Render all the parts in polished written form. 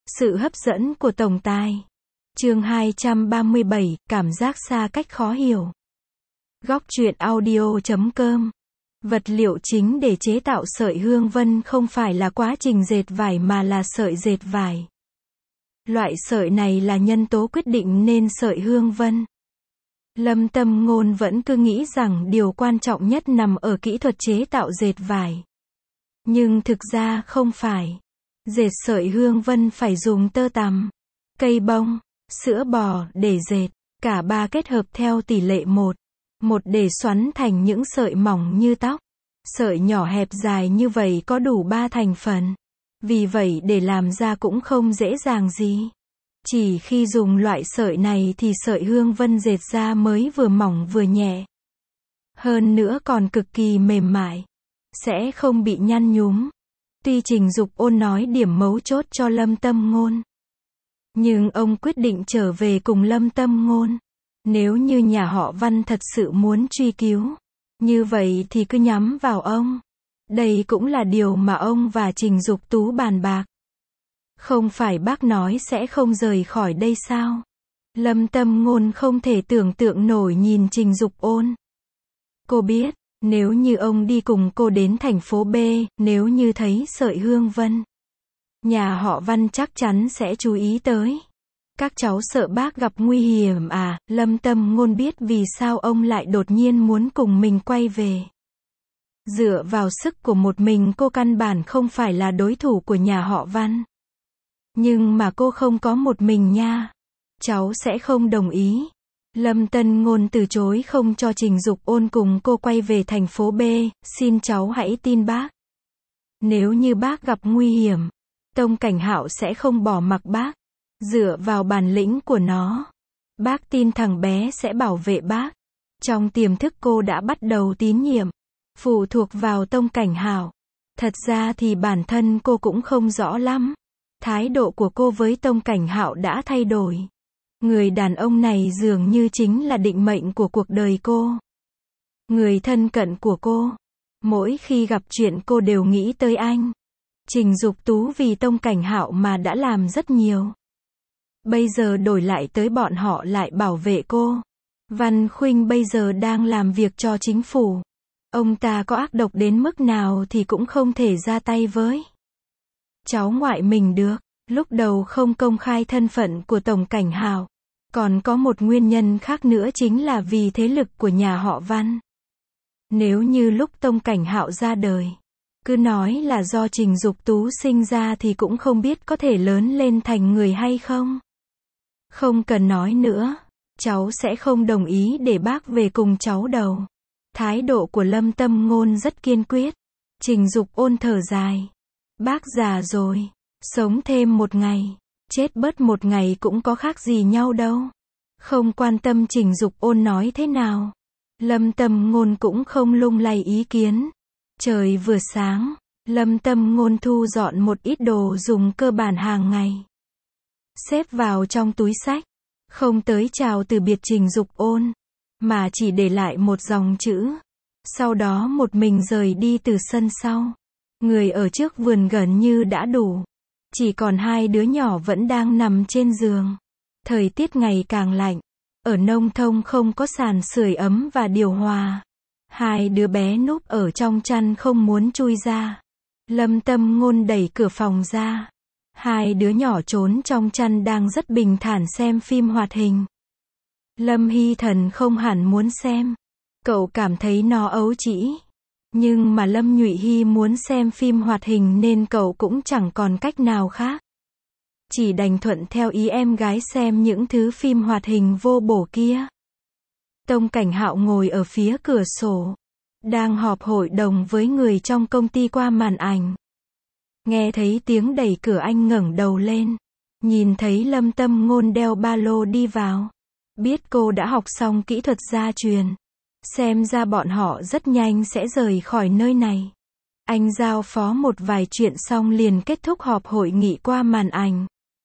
Sự hấp dẫn của tổng tài. Chương 237, cảm giác xa cách khó hiểu. Góc truyện audio.com. Vật liệu chính để chế tạo sợi hương vân không phải là quá trình dệt vải mà là sợi dệt vải. Loại sợi này là nhân tố quyết định nên sợi hương vân. Lâm Tâm Ngôn vẫn cứ nghĩ rằng điều quan trọng nhất nằm ở kỹ thuật chế tạo dệt vải. Nhưng thực ra không phải. Dệt sợi hương vân phải dùng tơ tằm, cây bông, sữa bò để dệt, cả ba kết hợp theo tỷ lệ 1:1 để xoắn thành những sợi mỏng như tóc. Sợi nhỏ hẹp dài như vậy có đủ 3 thành phần. Vì vậy để làm ra cũng không dễ dàng gì. Chỉ khi dùng loại sợi này thì sợi hương vân dệt ra mới vừa mỏng vừa nhẹ. Hơn nữa còn cực kỳ mềm mại. Sẽ không bị nhăn nhúm. Tuy Trình Dục Ôn nói điểm mấu chốt cho Lâm Tâm Ngôn. Nhưng ông quyết định trở về cùng Lâm Tâm Ngôn. Nếu như nhà họ Văn thật sự muốn truy cứu, như vậy thì cứ nhắm vào ông. Đây cũng là điều mà ông và Trình Dục Tú bàn bạc. Không phải bác nói sẽ không rời khỏi đây sao? Lâm Tâm Ngôn không thể tưởng tượng nổi nhìn Trình Dục Ôn. Cô biết, nếu như ông đi cùng cô đến thành phố B, nếu như thấy sợi hương vân, nhà họ Văn chắc chắn sẽ chú ý tới. Các cháu sợ bác gặp nguy hiểm à? Lâm Tâm Ngôn biết vì sao ông lại đột nhiên muốn cùng mình quay về. Dựa vào sức của một mình cô căn bản không phải là đối thủ của nhà họ Văn. Nhưng mà cô không có một mình nha. Cháu sẽ không đồng ý. Lâm Tâm Ngôn từ chối không cho Trình Dục Ôn cùng cô quay về thành phố B, xin cháu hãy tin bác. Nếu như bác gặp nguy hiểm, Tông Cảnh Hạo sẽ không bỏ mặc bác. Dựa vào bản lĩnh của nó, bác tin thằng bé sẽ bảo vệ bác. Trong tiềm thức cô đã bắt đầu tín nhiệm, phụ thuộc vào Tông Cảnh Hạo. Thật ra thì bản thân cô cũng không rõ lắm. Thái độ của cô với Tông Cảnh Hạo đã thay đổi. Người đàn ông này dường như chính là định mệnh của cuộc đời cô. Người thân cận của cô. Mỗi khi gặp chuyện cô đều nghĩ tới anh. Trình Dục Tú vì Tông Cảnh Hạo mà đã làm rất nhiều. Bây giờ đổi lại tới bọn họ lại bảo vệ cô. Văn Khuynh bây giờ đang làm việc cho chính phủ. Ông ta có ác độc đến mức nào thì cũng không thể ra tay với cháu ngoại mình được. Lúc đầu không công khai thân phận của Tổng Cảnh Hạo. Còn có một nguyên nhân khác nữa chính là vì thế lực của nhà họ Văn. Nếu như lúc Tông Cảnh Hạo ra đời, cứ nói là do Trình Dục Tú sinh ra thì cũng không biết có thể lớn lên thành người hay không. Không cần nói nữa, cháu sẽ không đồng ý để bác về cùng cháu đâu. Thái độ của Lâm Tâm Ngôn rất kiên quyết. Trình Dục Ôn thở dài. Bác già rồi, sống thêm một ngày, chết bớt một ngày cũng có khác gì nhau đâu. Không quan tâm Trình Dục Ôn nói thế nào. Lâm Tâm Ngôn cũng không lung lay ý kiến. Trời vừa sáng, Lâm Tâm Ngôn thu dọn một ít đồ dùng cơ bản hàng ngày. Xếp vào trong túi xách. Không tới chào từ biệt Trình Dục Ôn, mà chỉ để lại một dòng chữ. Sau đó một mình rời đi từ sân sau. Người ở trước vườn gần như đã đủ. Chỉ còn hai đứa nhỏ vẫn đang nằm trên giường. Thời tiết ngày càng lạnh. Ở nông thôn không có sàn sưởi ấm và điều hòa. Hai đứa bé núp ở trong chăn không muốn chui ra. Lâm Tâm Ngôn đẩy cửa phòng ra. Hai đứa nhỏ trốn trong chăn đang rất bình thản xem phim hoạt hình. Lâm Hy Thần không hẳn muốn xem. Cậu cảm thấy nó ấu trĩ. Nhưng mà Lâm Nhụy Hy muốn xem phim hoạt hình nên cậu cũng chẳng còn cách nào khác. Chỉ đành thuận theo ý em gái xem những thứ phim hoạt hình vô bổ kia. Tông Cảnh Hạo ngồi ở phía cửa sổ. Đang họp hội đồng với người trong công ty qua màn ảnh. Nghe thấy tiếng đẩy cửa anh ngẩng đầu lên. Nhìn thấy Lâm Tâm Ngôn đeo ba lô đi vào. Biết cô đã học xong kỹ thuật gia truyền. Xem ra bọn họ rất nhanh sẽ rời khỏi nơi này. Anh giao phó một vài chuyện xong liền kết thúc họp hội nghị qua màn ảnh.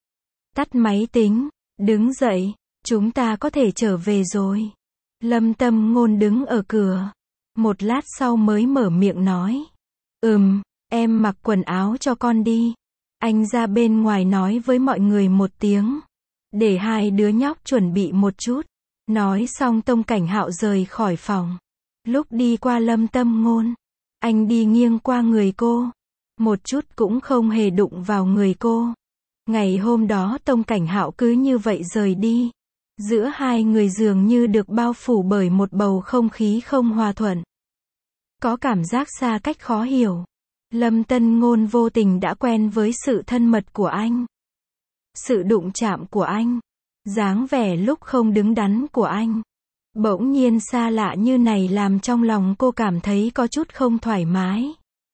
Tắt máy tính, đứng dậy, chúng ta có thể trở về rồi. Lâm Tâm Ngôn đứng ở cửa. Một lát sau mới mở miệng nói. Em mặc quần áo cho con đi. Anh ra bên ngoài nói với mọi người một tiếng, để hai đứa nhóc chuẩn bị một chút. Nói xong Tông Cảnh Hạo rời khỏi phòng. Lúc đi qua Lâm Tâm Ngôn, anh đi nghiêng qua người cô, một chút cũng không hề đụng vào người cô. Ngày hôm đó Tông Cảnh Hạo cứ như vậy rời đi. Giữa hai người dường như được bao phủ bởi một bầu không khí không hòa thuận. Có cảm giác xa cách khó hiểu. Lâm Tân Ngôn vô tình đã quen với sự thân mật của anh. Sự đụng chạm của anh. Dáng vẻ lúc không đứng đắn của anh. Bỗng nhiên xa lạ như này làm trong lòng cô cảm thấy có chút không thoải mái.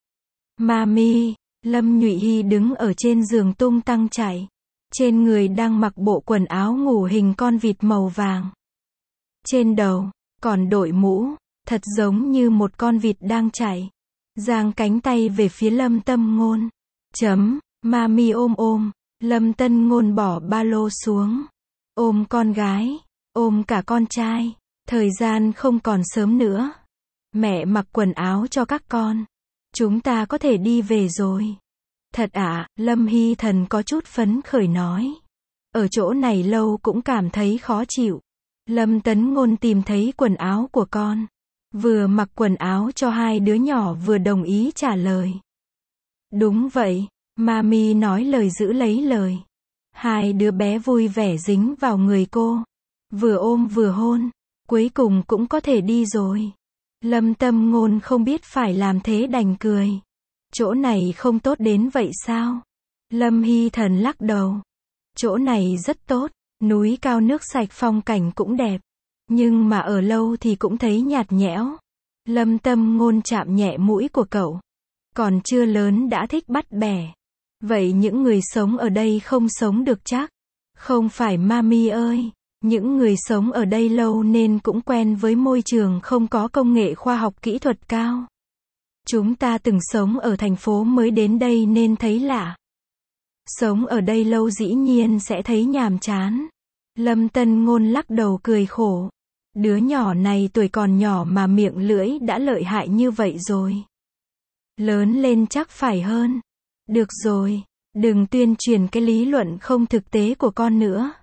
Mami, Lâm Nhụy Hy đứng ở trên giường tung tăng chạy. Trên người đang mặc bộ quần áo ngủ hình con vịt màu vàng. Trên đầu, còn đội mũ, thật giống như một con vịt đang chạy. Giang cánh tay về phía Lâm Tâm Ngôn. Mami ôm. Lâm Tân Ngôn bỏ ba lô xuống. Ôm con gái, ôm cả con trai. Thời gian không còn sớm nữa. Mẹ mặc quần áo cho các con. Chúng ta có thể đi về rồi. Thật ạ, Lâm Hy Thần có chút phấn khởi nói. Ở chỗ này lâu cũng cảm thấy khó chịu. Lâm Tấn Ngôn tìm thấy quần áo của con. Vừa mặc quần áo cho hai đứa nhỏ vừa đồng ý trả lời. Đúng vậy, Mami nói lời giữ lấy lời. Hai đứa bé vui vẻ dính vào người cô. Vừa ôm vừa hôn. Cuối cùng cũng có thể đi rồi. Lâm Tâm Ngôn không biết phải làm thế đành cười. Chỗ này không tốt đến vậy sao? Lâm Hy Thần lắc đầu. Chỗ này rất tốt. Núi cao nước sạch phong cảnh cũng đẹp. Nhưng mà ở lâu thì cũng thấy nhạt nhẽo. Lâm Tâm Ngôn chạm nhẹ mũi của cậu. Còn chưa lớn đã thích bắt bẻ. Vậy những người sống ở đây không sống được chắc? Không phải Mami ơi. Những người sống ở đây lâu nên cũng quen với môi trường không có công nghệ khoa học kỹ thuật cao. Chúng ta từng sống ở thành phố mới đến đây nên thấy lạ. Sống ở đây lâu dĩ nhiên sẽ thấy nhàm chán. Lâm Tân Ngôn lắc đầu cười khổ. Đứa nhỏ này tuổi còn nhỏ mà miệng lưỡi đã lợi hại như vậy rồi. Lớn lên chắc phải hơn. Được rồi, đừng tuyên truyền cái lý luận không thực tế của con nữa.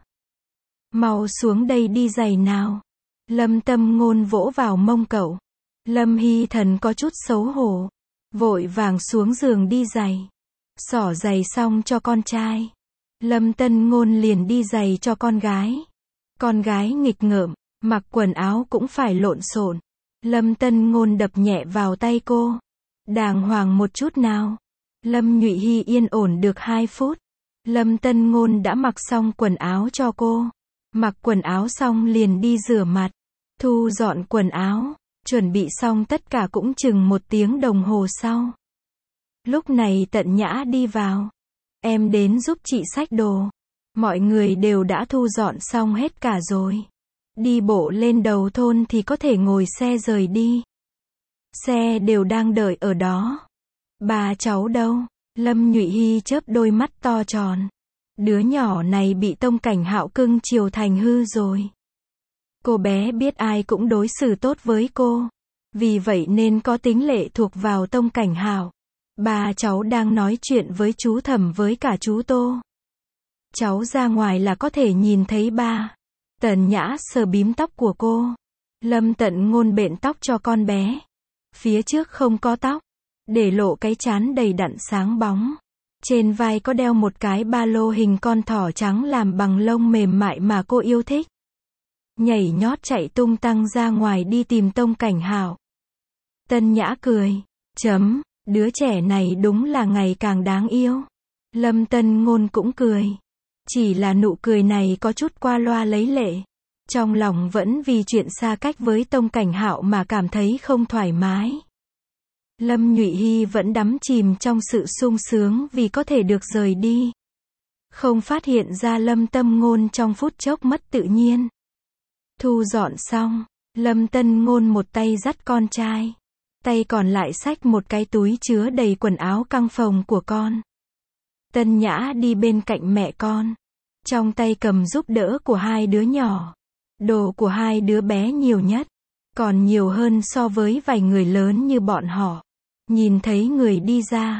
Mau xuống đây đi giày nào. Lâm Tâm Ngôn vỗ vào mông cậu. Lâm Hy Thần có chút xấu hổ. Vội vàng xuống giường đi giày. Xỏ giày xong cho con trai. Lâm Tân Ngôn liền đi giày cho con gái. Con gái nghịch ngợm, mặc quần áo cũng phải lộn xộn. Lâm Tân Ngôn đập nhẹ vào tay cô. Đàng hoàng một chút nào. Lâm Nhụy Hy yên ổn được 2 phút. Lâm Tân Ngôn đã mặc xong quần áo cho cô. Mặc quần áo xong liền đi rửa mặt. Thu dọn quần áo. Chuẩn bị xong tất cả cũng chừng 1 tiếng đồng hồ sau. Lúc này Tận Nhã đi vào. Em đến giúp chị xách đồ. Mọi người đều đã thu dọn xong hết cả rồi. Đi bộ lên đầu thôn thì có thể ngồi xe rời đi. Xe đều đang đợi ở đó. Bà cháu đâu? Lâm Nhụy Hy chớp đôi mắt to tròn. Đứa nhỏ này bị Tông Cảnh Hạo cưng chiều thành hư rồi. Cô bé biết ai cũng đối xử tốt với cô. Vì vậy nên có tính lệ thuộc vào Tông Cảnh Hạo. Ba cháu đang nói chuyện với chú Thẩm với cả chú Tô. Cháu ra ngoài là có thể nhìn thấy ba. Tần Nhã sờ bím tóc của cô. Lâm Tận Ngôn bện tóc cho con bé. Phía trước không có tóc. Để lộ cái trán đầy đặn sáng bóng. Trên vai có đeo một cái ba lô hình con thỏ trắng làm bằng lông mềm mại mà cô yêu thích. Nhảy nhót chạy tung tăng ra ngoài đi tìm Tông Cảnh Hạo. Tân Nhã cười. Đứa trẻ này đúng là ngày càng đáng yêu. Lâm Tân Ngôn cũng cười. Chỉ là nụ cười này có chút qua loa lấy lệ. Trong lòng vẫn vì chuyện xa cách với Tông Cảnh Hạo mà cảm thấy không thoải mái. Lâm Nhụy Hy vẫn đắm chìm trong sự sung sướng vì có thể được rời đi. Không phát hiện ra Lâm Tâm Ngôn trong phút chốc mất tự nhiên. Thu dọn xong, Lâm Tân Ngôn một tay dắt con trai. Tay còn lại xách một cái túi chứa đầy quần áo căng phồng của con. Tân Nhã đi bên cạnh mẹ con. Trong tay cầm giúp đỡ của hai đứa nhỏ. Đồ của hai đứa bé nhiều nhất. Còn nhiều hơn so với vài người lớn như bọn họ. Nhìn thấy người đi ra.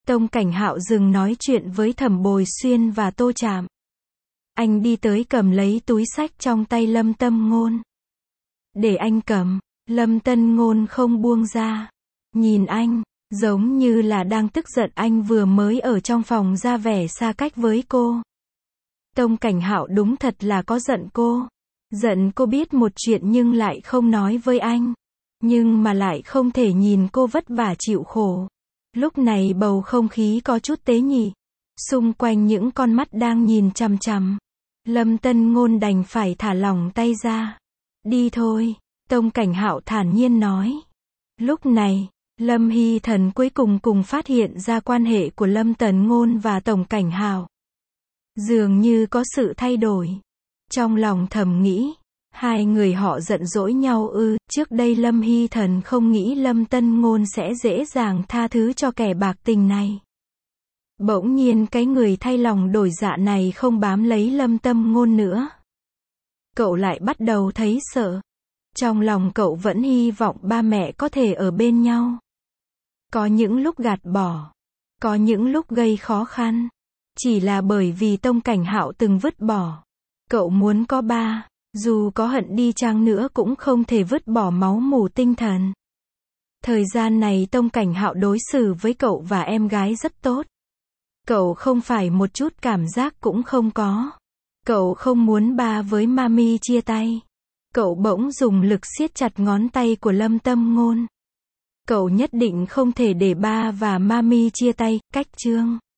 Tông Cảnh Hạo dừng nói chuyện với Thẩm Bồi Xuyên và Tô Trạm. Anh đi tới cầm lấy túi xách trong tay Lâm Tâm Ngôn. Để anh cầm. Lâm Tân Ngôn không buông ra. Nhìn anh, giống như là đang tức giận anh vừa mới ở trong phòng ra vẻ xa cách với cô. Tông Cảnh Hạo đúng thật là có giận cô. Giận cô biết một chuyện nhưng lại không nói với anh. Nhưng mà lại không thể nhìn cô vất vả chịu khổ. Lúc này bầu không khí có chút tế nhị. Xung quanh những con mắt đang nhìn chằm chằm. Lâm Tân Ngôn đành phải thả lỏng tay ra. Đi thôi, Tông Cảnh Hạo thản nhiên nói. Lúc này, Lâm Hy Thần cuối cùng phát hiện ra quan hệ của Lâm Tần Ngôn và Tông Cảnh Hạo. Dường như có sự thay đổi. Trong lòng thầm nghĩ, hai người họ giận dỗi nhau ư, trước đây Lâm Hy Thần không nghĩ Lâm Tân Ngôn sẽ dễ dàng tha thứ cho kẻ bạc tình này. Bỗng nhiên cái người thay lòng đổi dạ này không bám lấy Lâm Tâm Ngôn nữa. Cậu lại bắt đầu thấy sợ. Trong lòng cậu vẫn hy vọng ba mẹ có thể ở bên nhau. Có những lúc gạt bỏ. Có những lúc gây khó khăn. Chỉ là bởi vì Tông Cảnh Hạo từng vứt bỏ. Cậu muốn có ba. Dù có hận đi chăng nữa cũng không thể vứt bỏ máu mủ tinh thần. Thời gian này Tông Cảnh Hạo đối xử với cậu và em gái rất tốt. Cậu không phải một chút cảm giác cũng không có. Cậu không muốn ba với mami chia tay. Cậu bỗng dùng lực siết chặt ngón tay của Lâm Tâm Ngôn. Cậu nhất định không thể để ba và mami chia tay, cách chương.